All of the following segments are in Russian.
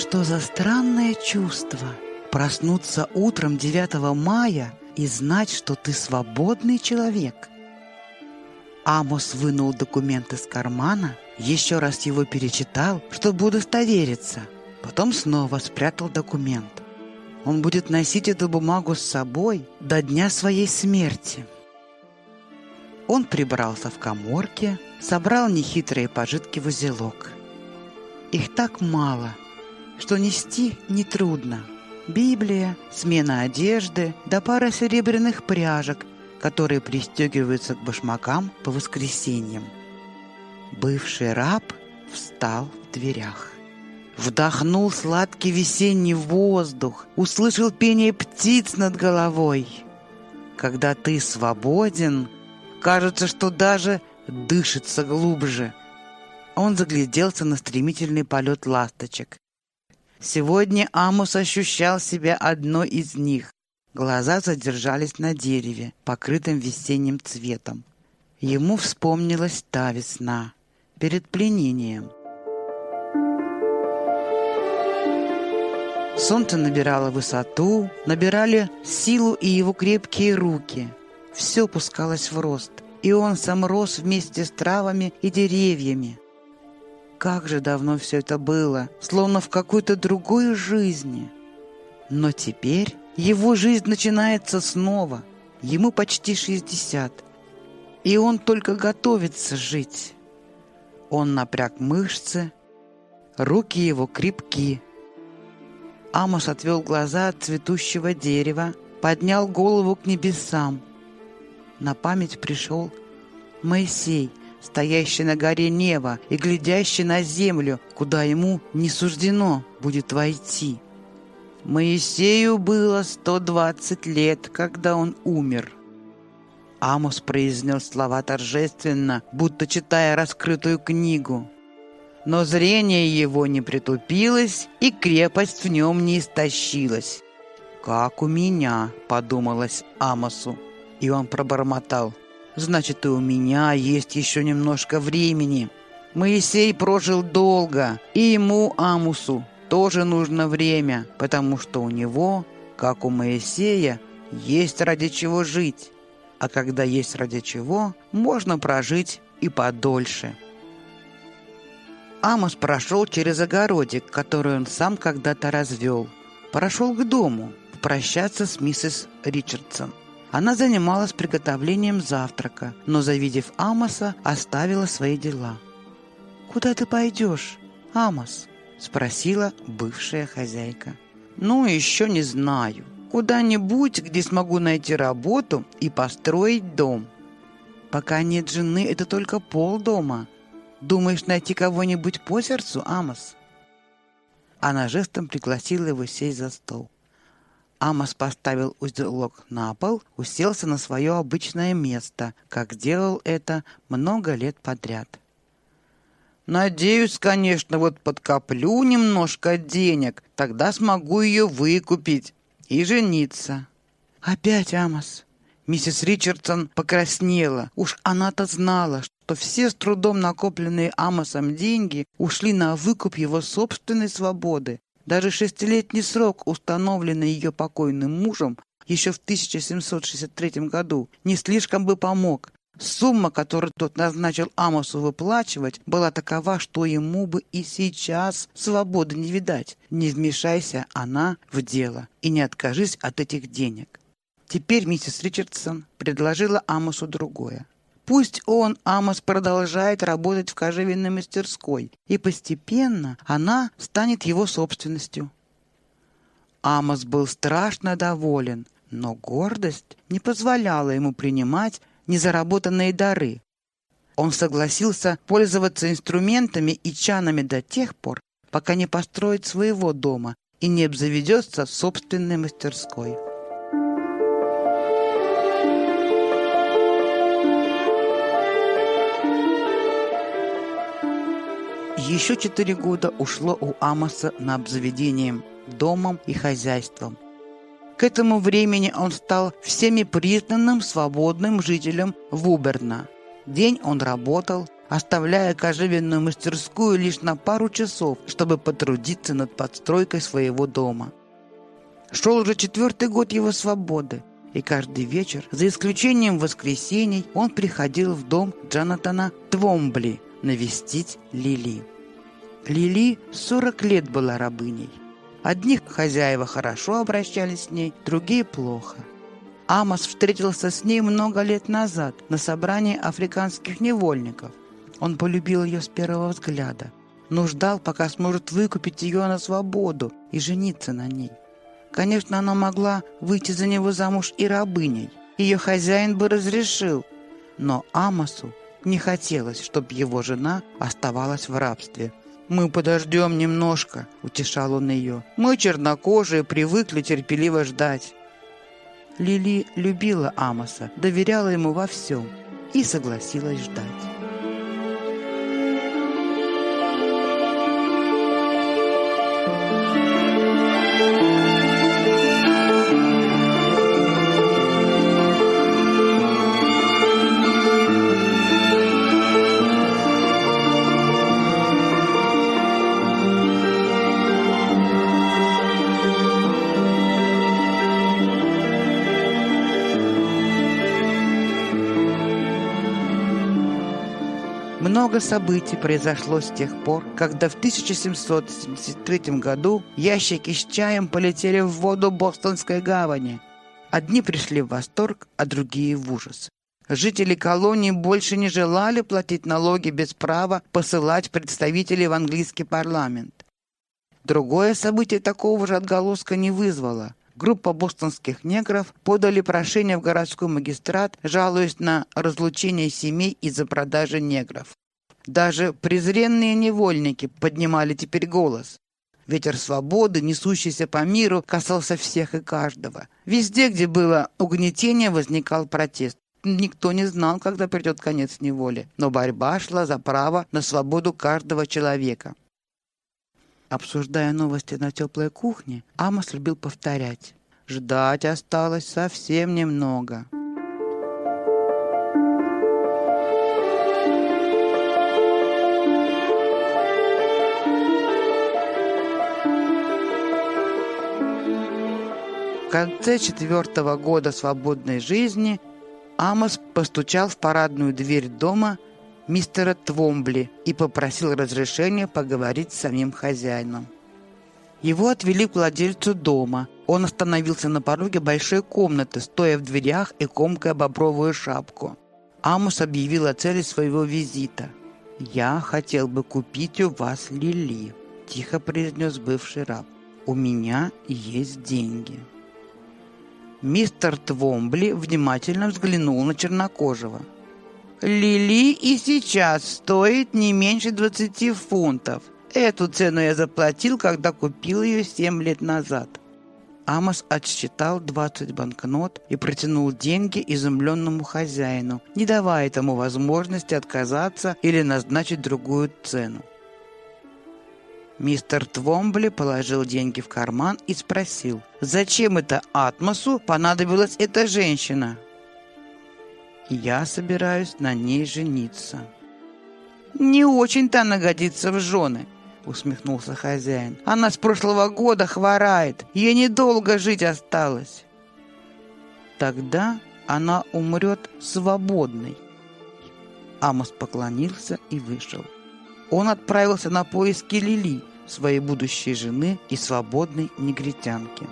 Что за странное чувство проснуться утром 9 мая и знать, что ты свободный человек. Амос вынул документ из кармана, еще раз его перечитал, чтобы удостовериться. Потом снова спрятал документ. Он будет носить эту бумагу с собой до дня своей смерти. Он прибрался в каморке, собрал нехитрые пожитки в узелок. Их так мало, что нести нетрудно. Библия, смена одежды, да пара серебряных пряжек, которые пристегиваются к башмакам по воскресеньям. Бывший раб встал в дверях. Вдохнул сладкий весенний воздух, услышал пение птиц над головой. Когда ты свободен, кажется, что даже дышится глубже. Он загляделся на стремительный полет ласточек. Сегодня Амос ощущал себя одной из них. Глаза задержались на дереве, покрытом весенним цветом. Ему вспомнилась та весна, перед пленением. Солнце набирало высоту, набирали силу и его крепкие руки. Все пускалось в рост, и он сам рос вместе с травами и деревьями. Как же давно все это было, словно в какой-то другой жизни. Но теперь его жизнь начинается снова. Ему почти 60, и он только готовится жить. Он напряг мышцы, руки его крепки. Амос отвел глаза от цветущего дерева, поднял голову к небесам. На память пришел Моисей, стоящий на горе Нева и глядящий на землю, куда ему не суждено будет войти. Моисею было 120 лет, когда он умер. Амос произнес слова торжественно, будто читая раскрытую книгу. Но зрение его не притупилось, и крепость в нем не истощилась. «Как у меня», — подумалось Амосу, и он пробормотал: «Значит, и у меня есть еще немножко времени». Моисей прожил долго, и ему, Амосу, тоже нужно время, потому что у него, как у Моисея, есть ради чего жить. А когда есть ради чего, можно прожить и подольше. Амос прошел через огородик, который он сам когда-то развел. Прошел к дому, попрощаться с миссис Ричардсон. Она занималась приготовлением завтрака, но, завидев Амоса, оставила свои дела. «Куда ты пойдешь, Амос?» — спросила бывшая хозяйка. «Ну, еще не знаю. Куда-нибудь, где смогу найти работу и построить дом. Пока нет жены, это только полдома. Думаешь найти кого-нибудь по сердцу, Амос?» Она жестом пригласила его сесть за стол. Амос поставил узелок на пол, уселся на свое обычное место, как делал это много лет подряд. «Надеюсь, конечно, вот подкоплю немножко денег, тогда смогу ее выкупить и жениться». «Опять, Амос?» Миссис Ричардсон покраснела. Уж она-то знала, что все с трудом накопленные Амосом деньги ушли на выкуп его собственной свободы. Даже 6-летний срок, установленный ее покойным мужем еще в 1763 году, не слишком бы помог. Сумма, которую тот назначил Амосу выплачивать, была такова, что ему бы и сейчас свободы не видать. Не вмешайся она в дело и не откажись от этих денег. Теперь миссис Ричардсон предложила Амосу другое. Пусть он, Амос, продолжает работать в кожевенной мастерской, и постепенно она станет его собственностью. Амос был страшно доволен, но гордость не позволяла ему принимать незаработанные дары. Он согласился пользоваться инструментами и чанами до тех пор, пока не построит своего дома и не обзаведется собственной мастерской. Еще 4 года ушло у Амоса на обзаведение домом и хозяйством. К этому времени он стал всеми признанным свободным жителем Вуберна. День он работал, оставляя кожевенную мастерскую лишь на пару часов, чтобы потрудиться над подстройкой своего дома. Шел уже 4-й год его свободы, и каждый вечер, за исключением воскресений, он приходил в дом Джонатана Твомбли навестить Лили. Лили 40 лет была рабыней. Одни хозяева хорошо обращались с ней, другие плохо. Амос встретился с ней много лет назад на собрании африканских невольников. Он полюбил ее с первого взгляда, но ждал, пока сможет выкупить ее на свободу и жениться на ней. Конечно, она могла выйти за него замуж и рабыней. Ее хозяин бы разрешил. Но Амосу не хотелось, чтобы его жена оставалась в рабстве. «Мы подождем немножко», — утешал он ее. «Мы, чернокожие, привыкли терпеливо ждать». Лили любила Амоса, доверяла ему во всем и согласилась ждать. Много событий произошло с тех пор, когда в 1773 году ящики с чаем полетели в воду Бостонской гавани. Одни пришли в восторг, а другие в ужас. Жители колонии больше не желали платить налоги без права посылать представителей в английский парламент. Другое событие такого же отголоска не вызвало. Группа бостонских негров подали прошение в городской магистрат, жалуясь на разлучение семей из-за продажи негров. Даже презренные невольники поднимали теперь голос. Ветер свободы, несущийся по миру, касался всех и каждого. Везде, где было угнетение, возникал протест. Никто не знал, когда придет конец неволе, но борьба шла за право на свободу каждого человека. Обсуждая новости на теплой кухне, Амос любил повторять: «Ждать осталось совсем немного». В конце 4-го года свободной жизни Амос постучал в парадную дверь дома мистера Твомбли и попросил разрешения поговорить с самим хозяином. Его отвели к владельцу дома. Он остановился на пороге большой комнаты, стоя в дверях и комкая бобровую шапку. Амос объявил о цели своего визита. «Я хотел бы купить у вас Лили», – тихо произнес бывший раб. «У меня есть деньги». Мистер Твомбли внимательно взглянул на чернокожего. «Лили и сейчас стоит не меньше 20 фунтов. Эту цену я заплатил, когда купил ее 7 лет назад». Амос отсчитал 20 банкнот и протянул деньги изумленному хозяину, не давая тому возможности отказаться или назначить другую цену. Мистер Твомбли положил деньги в карман и спросил: «Зачем это Атмосу понадобилась эта женщина?» «Я собираюсь на ней жениться». «Не очень-то она годится в жены», — усмехнулся хозяин. «Она с прошлого года хворает, ей недолго жить осталось». «Тогда она умрет свободной». Амос поклонился и вышел. Он отправился на поиски Лили, своей будущей жены и свободной негритянки.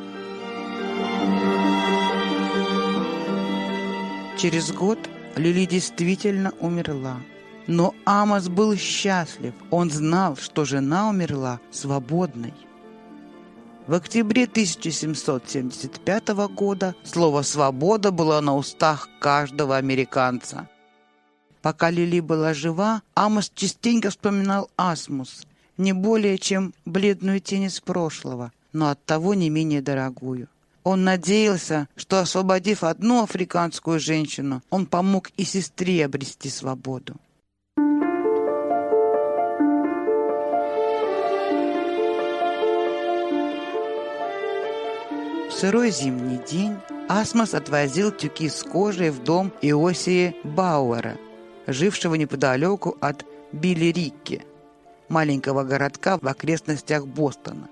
Через год Лили действительно умерла. Но Амос был счастлив. Он знал, что жена умерла свободной. В октябре 1775 года слово «свобода» было на устах каждого американца. Пока Лили была жива, Амос частенько вспоминал Асмус, не более чем бледную тень из прошлого, но оттого не менее дорогую. Он надеялся, что, освободив одну африканскую женщину, он помог и сестре обрести свободу. В сырой зимний день Асмус отвозил тюки с кожей в дом Иосии Бауэра, жившего неподалеку от Биллирикки, маленького городка в окрестностях Бостона.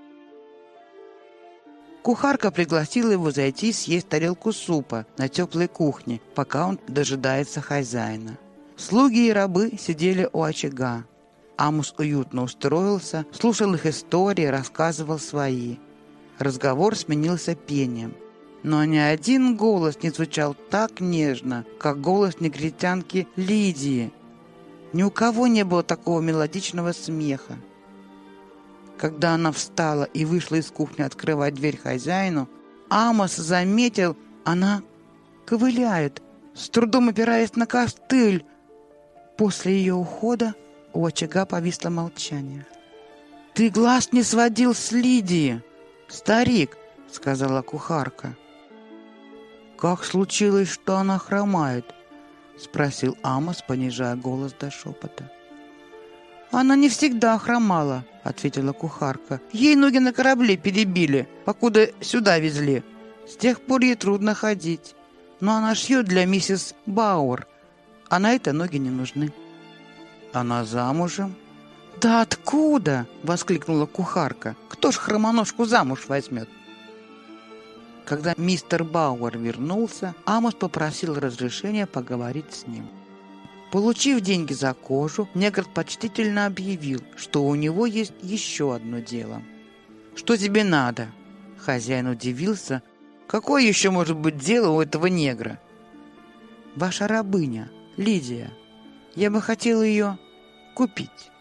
Кухарка пригласила его зайти съесть тарелку супа на теплой кухне, пока он дожидается хозяина. Слуги и рабы сидели у очага. Амос уютно устроился, слушал их истории, рассказывал свои. Разговор сменился пением. Но ни один голос не звучал так нежно, как голос негритянки Лидии. Ни у кого не было такого мелодичного смеха. Когда она встала и вышла из кухни открывать дверь хозяину, Амос заметил, она ковыляет, с трудом опираясь на костыль. После ее ухода у очага повисло молчание. «Ты глаз не сводил с Лидии, старик», — сказала кухарка. «Как случилось, что она хромает?» — спросил Амос, понижая голос до шепота. «Она не всегда хромала», — ответила кухарка. «Ей ноги на корабле перебили, покуда сюда везли. С тех пор ей трудно ходить. Но она шьет для миссис Бауэр, а на это ноги не нужны». «Она замужем?» «Да откуда?» — воскликнула кухарка. «Кто ж хромоножку замуж возьмет?» Когда мистер Бауэр вернулся, Амос попросил разрешения поговорить с ним. Получив деньги за кожу, негр почтительно объявил, что у него есть еще одно дело. «Что тебе надо?» Хозяин удивился. «Какое еще может быть дело у этого негра?» «Ваша рабыня, Лидия. Я бы хотел ее купить».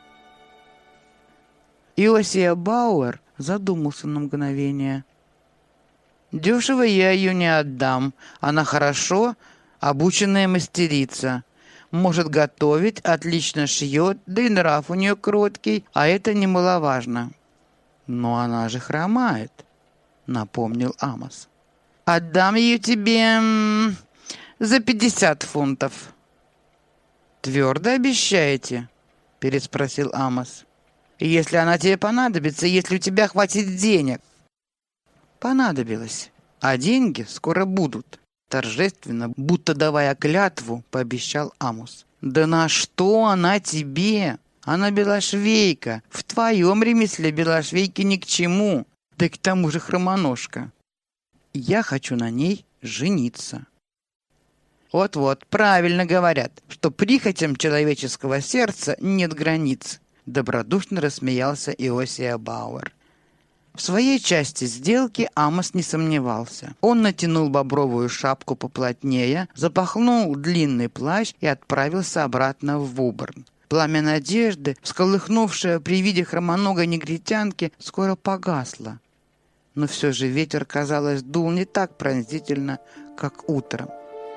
Иосия Бауэр задумался на мгновение. «Дешево я ее не отдам. Она хорошо обученная мастерица. Может готовить, отлично шьет, да и нрав у нее кроткий, а это немаловажно». «Но она же хромает», — напомнил Амос. «Отдам ее тебе за 50 фунтов». «Твердо обещаете?» — переспросил Амос. «Если она тебе понадобится, если у тебя хватит денег». «Понадобилось, а деньги скоро будут», — торжественно, будто давая клятву, пообещал Амос. «Да на что она тебе? Она белошвейка. В твоем ремесле белошвейки ни к чему. Да и к тому же хромоножка. Я хочу на ней жениться». «Вот-вот, правильно говорят, что прихотям человеческого сердца нет границ», — добродушно рассмеялся Иосия Бауэр. В своей части сделки Амос не сомневался. Он натянул бобровую шапку поплотнее, запахнул длинный плащ и отправился обратно в Вуборн. Пламя надежды, всколыхнувшее при виде хромоногой негритянки, скоро погасло. Но все же ветер, казалось, дул не так пронзительно, как утром.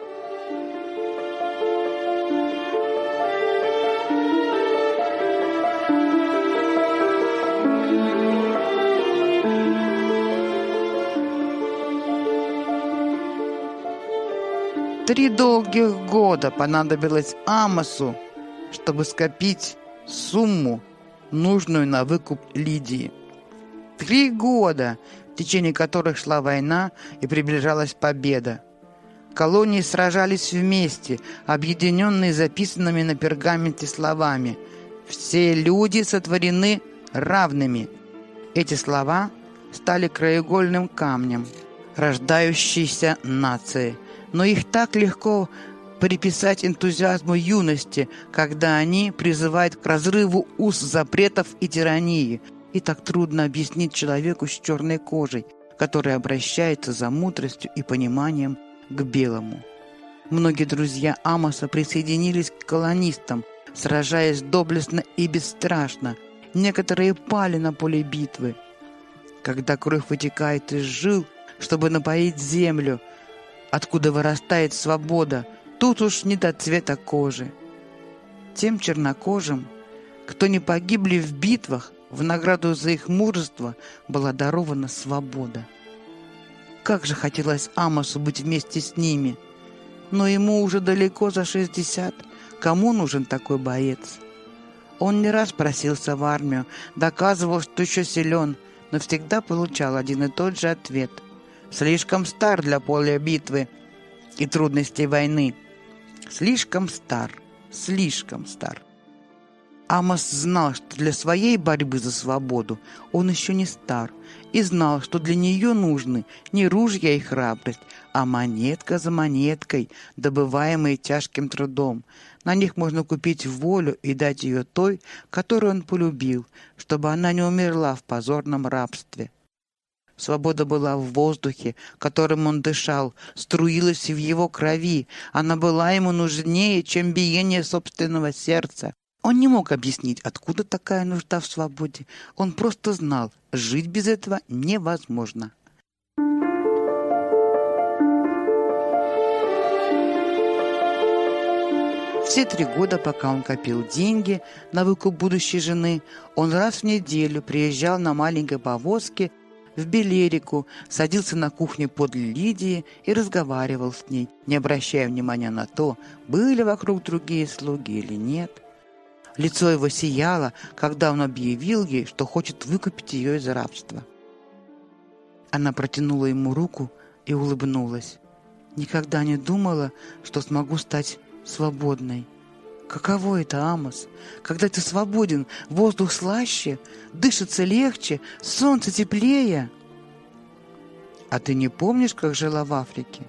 Три долгих года понадобилось Амосу, чтобы скопить сумму, нужную на выкуп Лидии. 3 года, в течение которых шла война и приближалась победа. Колонии сражались вместе, объединенные записанными на пергаменте словами: «Все люди сотворены равными». Эти слова стали краеугольным камнем рождающейся нации. Но их так легко приписать энтузиазму юности, когда они призывают к разрыву уз запретов и тирании. И так трудно объяснить человеку с черной кожей, который обращается за мудростью и пониманием к белому. Многие друзья Амоса присоединились к колонистам, сражаясь доблестно и бесстрашно. Некоторые пали на поле битвы. Когда кровь вытекает из жил, чтобы напоить землю, откуда вырастает свобода, тут уж не до цвета кожи. Тем чернокожим, кто не погибли в битвах, в награду за их мужество была дарована свобода. Как же хотелось Амосу быть вместе с ними, но ему уже далеко за 60. Кому нужен такой боец? Он не раз просился в армию, доказывал, что еще силен, но всегда получал один и тот же ответ: слишком стар для поля битвы и трудностей войны. Слишком стар. слишком стар. Амос знал, что для своей борьбы за свободу он еще не стар, и знал, что для нее нужны не ружья и храбрость, а монетка за монеткой, добываемые тяжким трудом. На них можно купить волю и дать ее той, которую он полюбил, чтобы она не умерла в позорном рабстве. Свобода была в воздухе, которым он дышал, струилась в его крови. Она была ему нужнее, чем биение собственного сердца. Он не мог объяснить, откуда такая нужда в свободе. Он просто знал, жить без этого невозможно. Все 3 года, пока он копил деньги на выкуп будущей жены, он раз в неделю приезжал на маленькой повозке в Белерику, садился на кухне подле Лидии и разговаривал с ней, не обращая внимания на то, были вокруг другие слуги или нет. Лицо его сияло, когда он объявил ей, что хочет выкупить ее из рабства. Она протянула ему руку и улыбнулась. «Никогда не думала, что смогу стать свободной». «Каково это, Амос? Когда ты свободен, воздух слаще, дышится легче, солнце теплее». «А ты не помнишь, как жила в Африке?»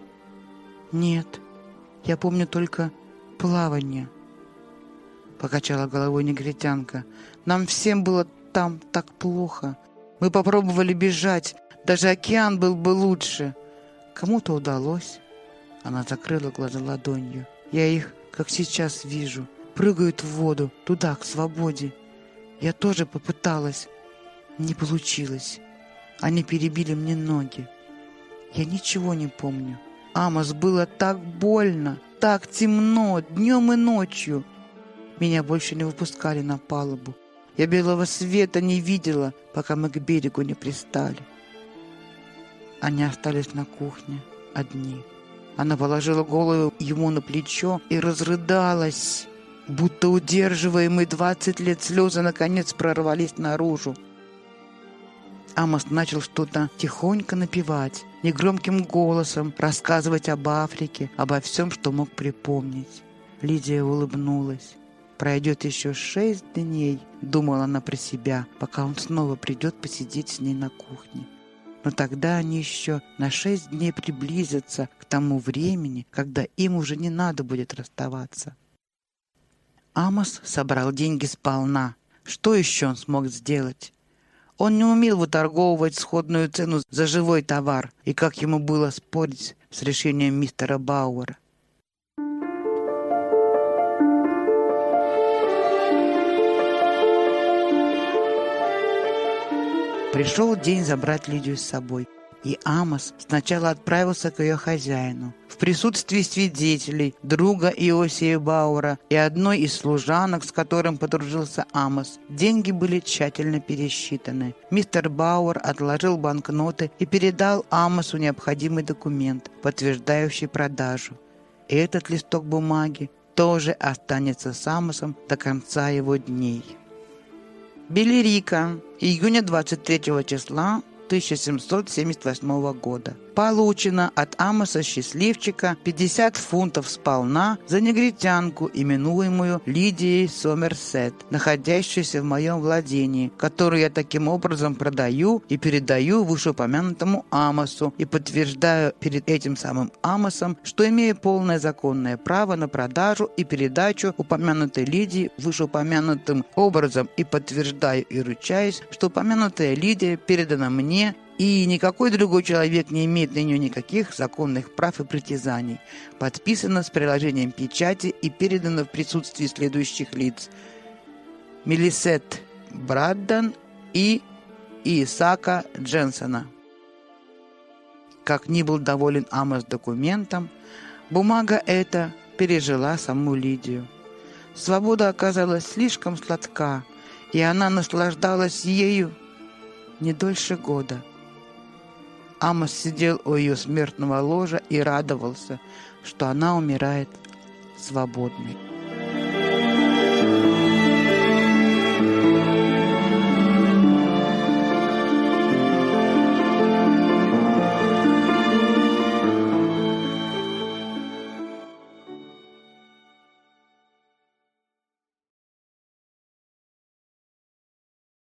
«Нет, я помню только плавание», — покачала головой негритянка. «Нам всем было там так плохо. Мы попробовали бежать, даже океан был бы лучше. Кому-то удалось». Она закрыла глаза ладонью. «Я их, как сейчас, вижу, прыгают в воду, туда, к свободе. Я тоже попыталась. Не получилось. Они перебили мне ноги. Я ничего не помню. Амос, было так больно, так темно, днем и ночью. Меня больше не выпускали на палубу. Я белого света не видела, пока мы к берегу не пристали». Они остались на кухне одни. Она положила голову ему на плечо и разрыдалась, будто удерживаемые 20 лет слезы наконец прорвались наружу. Амос начал что-то тихонько напевать, негромким голосом рассказывать об Африке, обо всем, что мог припомнить. Лидия улыбнулась. «Пройдет еще 6 дней», — думала она про себя, пока он снова придет посидеть с ней на кухне. Но тогда они еще на 6 дней приблизятся к тому времени, когда им уже не надо будет расставаться. Амос собрал деньги сполна. Что еще он смог сделать? Он не умел выторговывать сходную цену за живой товар, и как ему было спорить с решением мистера Бауэра. Пришел день забрать Лидию с собой, и Амос сначала отправился к ее хозяину. В присутствии свидетелей, друга Иосия Бауэра и одной из служанок, с которым подружился Амос, деньги были тщательно пересчитаны. Мистер Бауэр отложил банкноты и передал Амосу необходимый документ, подтверждающий продажу. Этот листок бумаги тоже останется с Амосом до конца его дней. Белерика, июня 23 числа 1778 года. Получено от Амоса Счастливчика 50 фунтов сполна за негритянку, именуемую Лидией Сомерсет, находящуюся в моем владении, которую я таким образом продаю и передаю вышеупомянутому Амосу и подтверждаю перед этим самым Амосом, что имею полное законное право на продажу и передачу упомянутой Лидии вышеупомянутым образом и подтверждаю и ручаюсь, что упомянутая Лидия передана мне, и никакой другой человек не имеет на нее никаких законных прав и притязаний. Подписано с приложением печати и передано в присутствии следующих лиц: Мелисет Браддан и Исаака Дженсона. Как ни был доволен Амос документом, бумага эта пережила саму Лидию. Свобода оказалась слишком сладка, и она наслаждалась ею не дольше года. Амос сидел у ее смертного ложа и радовался, что она умирает свободной.